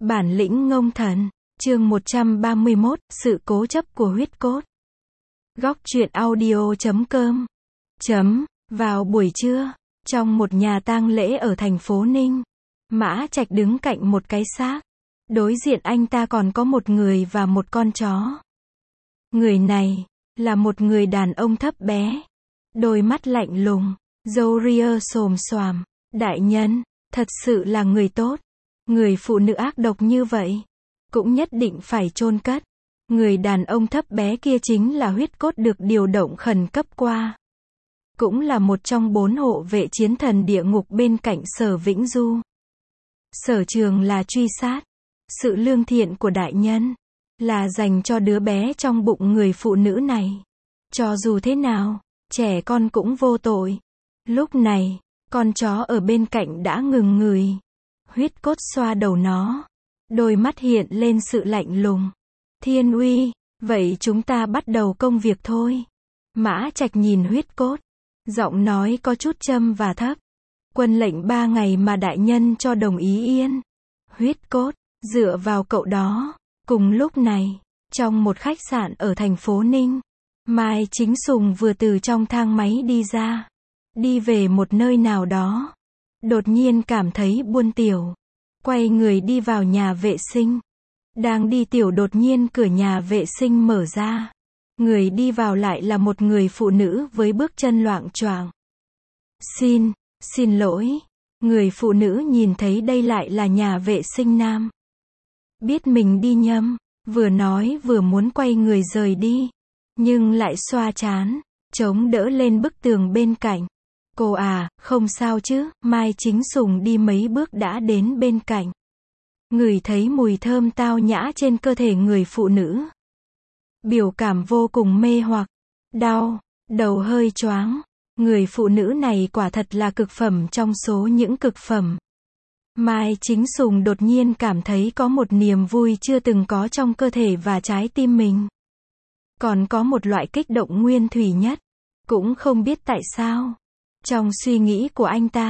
Bản lĩnh ngông thần, chương 131, sự cố chấp của huyết cốt. Góc truyện audio.com. Vào buổi trưa, trong một nhà tang lễ ở thành phố Ninh, Mã Trạch đứng cạnh một cái xác. Đối diện anh ta còn có một người và một con chó. Người này là một người đàn ông thấp bé, đôi mắt lạnh lùng, râu ria xồm xoàm. Đại nhân, thật sự là người tốt. Người phụ nữ ác độc như vậy, cũng nhất định phải chôn cất. Người đàn ông thấp bé kia chính là huyết cốt được điều động khẩn cấp qua. Cũng là một trong 4 hộ vệ chiến thần địa ngục bên cạnh Sở Vĩnh Du. Sở trường là truy sát. Sự lương thiện của đại nhân là dành cho đứa bé trong bụng người phụ nữ này. Cho dù thế nào, trẻ con cũng vô tội. Lúc này, con chó ở bên cạnh đã ngừng ngửi. Huyết cốt xoa đầu nó. Đôi mắt hiện lên sự lạnh lùng. Thiên uy, vậy chúng ta bắt đầu công việc thôi. Mã Trạch nhìn huyết cốt. Giọng nói có chút châm và thấp. Quân lệnh 3 ngày mà đại nhân cho đồng ý yên. Huyết cốt, dựa vào cậu đó. Cùng lúc này, trong một khách sạn ở thành phố Ninh, Mai Chính Sùng vừa từ trong thang máy đi ra. Đi về một nơi nào đó. Đột nhiên cảm thấy buồn tiểu. Quay người đi vào nhà vệ sinh. Đang đi tiểu đột nhiên cửa nhà vệ sinh mở ra. Người đi vào lại là một người phụ nữ với bước chân loạng choạng. Xin lỗi. Người phụ nữ nhìn thấy đây lại là nhà vệ sinh nam. Biết mình đi nhầm, vừa nói vừa muốn quay người rời đi. Nhưng lại xoa trán, chống đỡ lên bức tường bên cạnh. Cô à, không sao chứ, Mai Chính Sùng đi mấy bước đã đến bên cạnh. Ngửi thấy mùi thơm tao nhã trên cơ thể người phụ nữ. Biểu cảm vô cùng mê hoặc, đau, đầu hơi choáng. Người phụ nữ này quả thật là cực phẩm trong số những cực phẩm. Mai Chính Sùng đột nhiên cảm thấy có một niềm vui chưa từng có trong cơ thể và trái tim mình. Còn có một loại kích động nguyên thủy nhất. Cũng không biết tại sao. Trong suy nghĩ của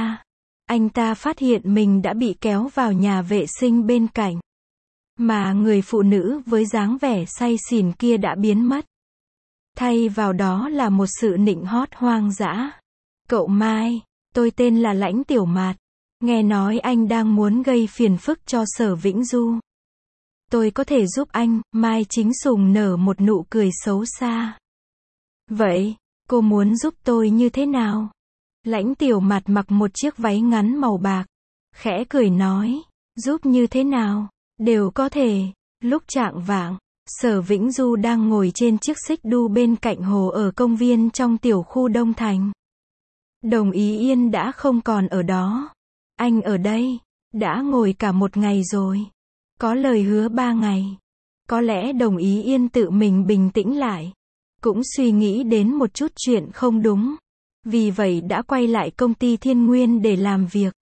anh ta phát hiện mình đã bị kéo vào nhà vệ sinh bên cạnh. Mà người phụ nữ với dáng vẻ say xỉn kia đã biến mất. Thay vào đó là một sự nịnh hót hoang dã. Cậu Mai, tôi tên là Lãnh Tiểu Mạt. Nghe nói anh đang muốn gây phiền phức cho Sở Vĩnh Du. Tôi có thể giúp anh, Mai Chính Sùng nở một nụ cười xấu xa. Vậy, cô muốn giúp tôi như thế nào? Lãnh Tiểu Mạt mặc một chiếc váy ngắn màu bạc. Khẽ cười nói, giúp như thế nào? Đều có thể. Lúc chạng vạng, Sở Vĩnh Du đang ngồi trên chiếc xích đu bên cạnh hồ ở công viên trong tiểu khu Đông Thành. Đồng Ý Yên đã không còn ở đó. Anh ở đây, đã ngồi cả một ngày rồi. Có lời hứa 3 ngày. Có lẽ Đồng Ý Yên tự mình bình tĩnh lại. Cũng suy nghĩ đến một chút chuyện không đúng. Vì vậy đã quay lại công ty Thiên Nguyên để làm việc.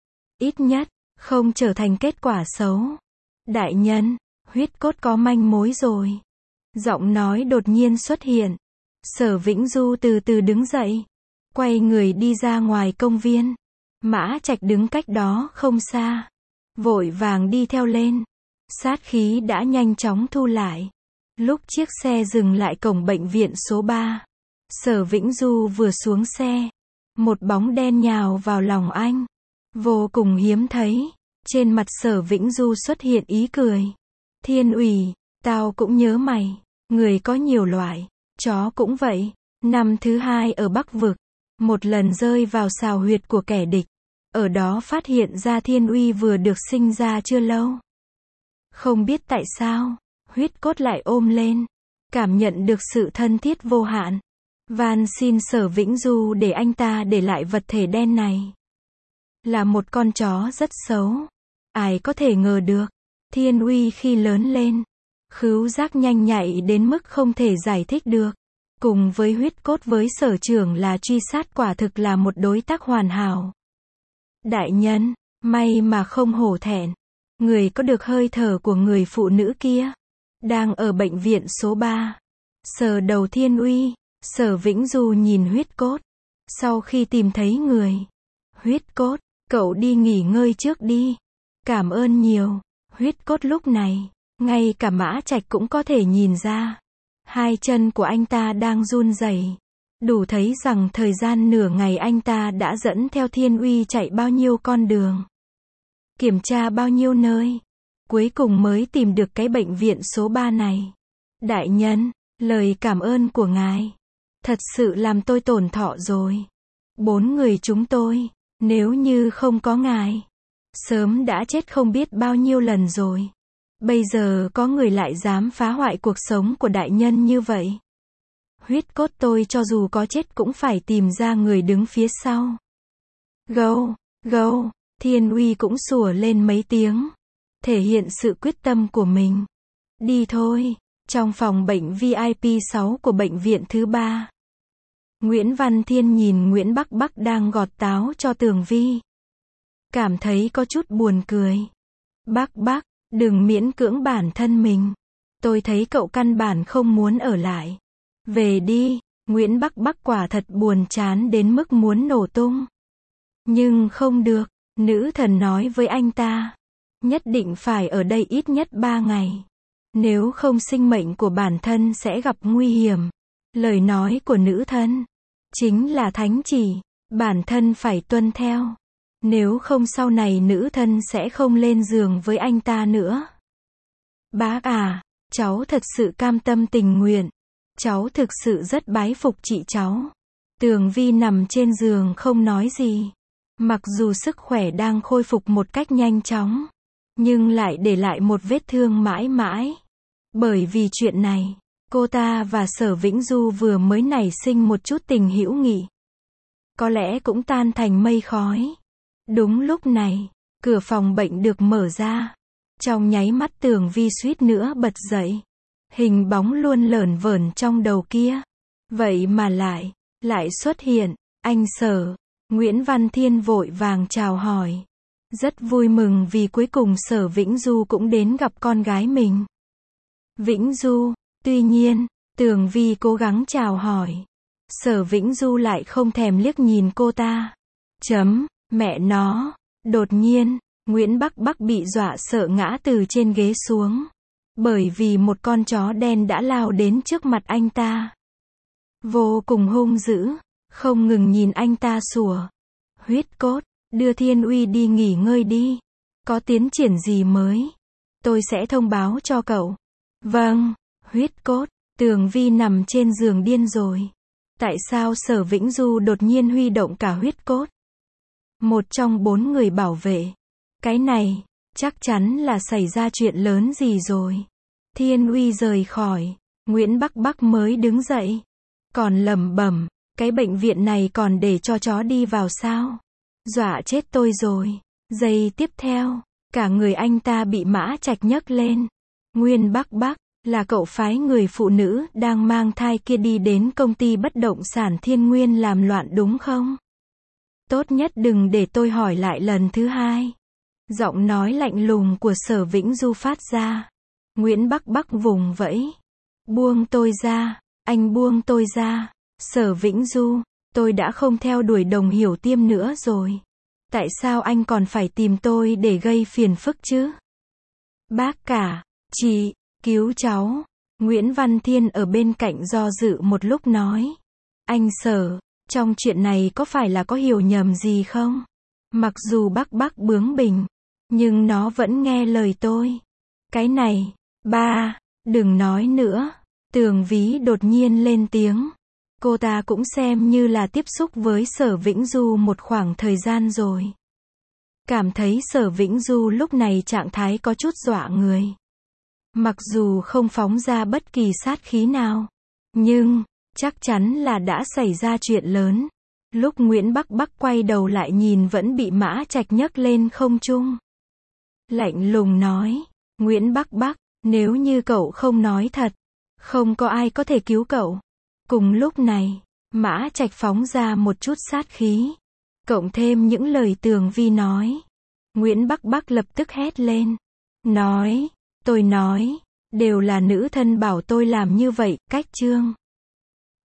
Ít nhất, không trở thành kết quả xấu. Đại nhân, huyết cốt có manh mối rồi. Giọng nói đột nhiên xuất hiện. Sở Vĩnh Du từ từ đứng dậy. Quay người đi ra ngoài công viên. Mã Trạch đứng cách đó không xa. Vội vàng đi theo lên. Sát khí đã nhanh chóng thu lại. Lúc chiếc xe dừng lại cổng bệnh viện số 3. Sở Vĩnh Du vừa xuống xe. Một bóng đen nhào vào lòng anh. Vô cùng hiếm thấy. Trên mặt Sở Vĩnh Du xuất hiện ý cười. Thiên ủy, tao cũng nhớ mày. Người có nhiều loại. Chó cũng vậy. Năm thứ 2 ở Bắc Vực. Một lần rơi vào sào huyệt của kẻ địch. Ở đó phát hiện ra Thiên uy vừa được sinh ra chưa lâu. Không biết tại sao, huyết cốt lại ôm lên. Cảm nhận được sự thân thiết vô hạn. Van xin Sở Vĩnh Du để anh ta để lại vật thể đen này. Là một con chó rất xấu. Ai có thể ngờ được. Thiên uy khi lớn lên. Khứu giác nhanh nhạy đến mức không thể giải thích được. Cùng với huyết cốt với sở trường là truy sát quả thực là một đối tác hoàn hảo. Đại nhân, may mà không hổ thẹn. Người có được hơi thở của người phụ nữ kia. Đang ở bệnh viện số 3. Sờ đầu Thiên uy. Sở Vĩnh Du nhìn huyết cốt. Sau khi tìm thấy người. Huyết cốt, cậu đi nghỉ ngơi trước đi. Cảm ơn nhiều. Huyết cốt lúc này, ngay cả Mã Trạch cũng có thể nhìn ra. Hai chân của anh ta đang run rẩy, đủ thấy rằng thời gian nửa ngày anh ta đã dẫn theo Thiên Uy chạy bao nhiêu con đường, kiểm tra bao nhiêu nơi, cuối cùng mới tìm được cái bệnh viện số 3 này. Đại nhân, lời cảm ơn của ngài thật sự làm tôi tổn thọ rồi. 4 người chúng tôi, nếu như không có ngài, sớm đã chết không biết bao nhiêu lần rồi. Bây giờ có người lại dám phá hoại cuộc sống của đại nhân như vậy. Huyết cốt tôi cho dù có chết cũng phải tìm ra người đứng phía sau. Gâu, gâu, Thiên Uy cũng sủa lên mấy tiếng, thể hiện sự quyết tâm của mình. Đi thôi, trong phòng bệnh VIP 6 của bệnh viện thứ 3. Nguyễn Văn Thiên nhìn Nguyễn Bắc Bắc đang gọt táo cho Tường Vi, cảm thấy có chút buồn cười. Bắc Bắc, đừng miễn cưỡng bản thân mình. Tôi thấy cậu căn bản không muốn ở lại. Về đi. Nguyễn Bắc Bắc quả thật buồn chán đến mức muốn nổ tung. Nhưng không được, nữ thần nói với anh ta, nhất định phải ở đây ít nhất 3 ngày. Nếu không sinh mệnh của bản thân sẽ gặp nguy hiểm. Lời nói của nữ thần chính là thánh chỉ, bản thân phải tuân theo. Nếu không sau này nữ thân sẽ không lên giường với anh ta nữa. Bác à, cháu thật sự cam tâm tình nguyện. Cháu thực sự rất bái phục chị cháu. Tường Vi nằm trên giường không nói gì. Mặc dù sức khỏe đang khôi phục một cách nhanh chóng, nhưng lại để lại một vết thương mãi mãi. Bởi vì chuyện này, cô ta và Sở Vĩnh Du vừa mới nảy sinh một chút tình hữu nghị. Có lẽ cũng tan thành mây khói. Đúng lúc này, cửa phòng bệnh được mở ra. Trong nháy mắt Tường Vi suýt nữa bật dậy. Hình bóng luôn lởn vởn trong đầu kia. Vậy mà lại xuất hiện. Anh Sở. Nguyễn Văn Thiên vội vàng chào hỏi. Rất vui mừng vì cuối cùng Sở Vĩnh Du cũng đến gặp con gái mình. Vĩnh Du. Tuy nhiên, Tường Vi cố gắng chào hỏi. Sở Vĩnh Du lại không thèm liếc nhìn cô ta. Mẹ nó. Đột nhiên, Nguyễn Bắc Bắc bị dọa sợ ngã từ trên ghế xuống. Bởi vì một con chó đen đã lao đến trước mặt anh ta. Vô cùng hung dữ, không ngừng nhìn anh ta sủa. Huyết cốt, đưa Thiên Uy đi nghỉ ngơi đi. Có tiến triển gì mới, tôi sẽ thông báo cho cậu. Vâng, huyết cốt. Tường Vi nằm trên giường điên rồi. Tại sao Sở Vĩnh Du đột nhiên huy động cả huyết cốt? Một trong 4 người bảo vệ. Cái này, chắc chắn là xảy ra chuyện lớn gì rồi. Thiên Uy rời khỏi, Nguyễn Bắc Bắc mới đứng dậy. Còn lẩm bẩm, cái bệnh viện này còn để cho chó đi vào sao? Dọa chết tôi rồi. Giây tiếp theo, cả người anh ta bị Mã Trạch nhấc lên. Nguyên Bắc Bắc, là cậu phái người phụ nữ đang mang thai kia đi đến công ty bất động sản Thiên Nguyên làm loạn đúng không? Tốt nhất đừng để tôi hỏi lại lần thứ hai. Giọng nói lạnh lùng của Sở Vĩnh Du phát ra. Nguyễn Bắc Bắc vùng vẫy. Buông tôi ra, anh buông tôi ra. Sở Vĩnh Du, tôi đã không theo đuổi Đồng Hiểu Tiêm nữa rồi. Tại sao anh còn phải tìm tôi để gây phiền phức chứ? Bác cả, chị, cứu cháu. Nguyễn Văn Thiên ở bên cạnh do dự một lúc nói. Anh Sở, trong chuyện này có phải là có hiểu nhầm gì không? Mặc dù Bắc Bắc bướng bỉnh, nhưng nó vẫn nghe lời tôi. Cái này, ba, đừng nói nữa. Tường Vi đột nhiên lên tiếng. Cô ta cũng xem như là tiếp xúc với Sở Vĩnh Du một khoảng thời gian rồi. Cảm thấy Sở Vĩnh Du lúc này trạng thái có chút dọa người. Mặc dù không phóng ra bất kỳ sát khí nào, nhưng chắc chắn là đã xảy ra chuyện lớn. Lúc Nguyễn Bắc Bắc quay đầu lại nhìn vẫn bị Mã Trạch nhấc lên không trung. Lạnh lùng nói, Nguyễn Bắc Bắc, nếu như cậu không nói thật, không có ai có thể cứu cậu. Cùng lúc này, Mã Trạch phóng ra một chút sát khí, cộng thêm những lời Tường Vi nói. Nguyễn Bắc Bắc lập tức hét lên. Tôi nói, đều là nữ thân bảo tôi làm như vậy, cách trương.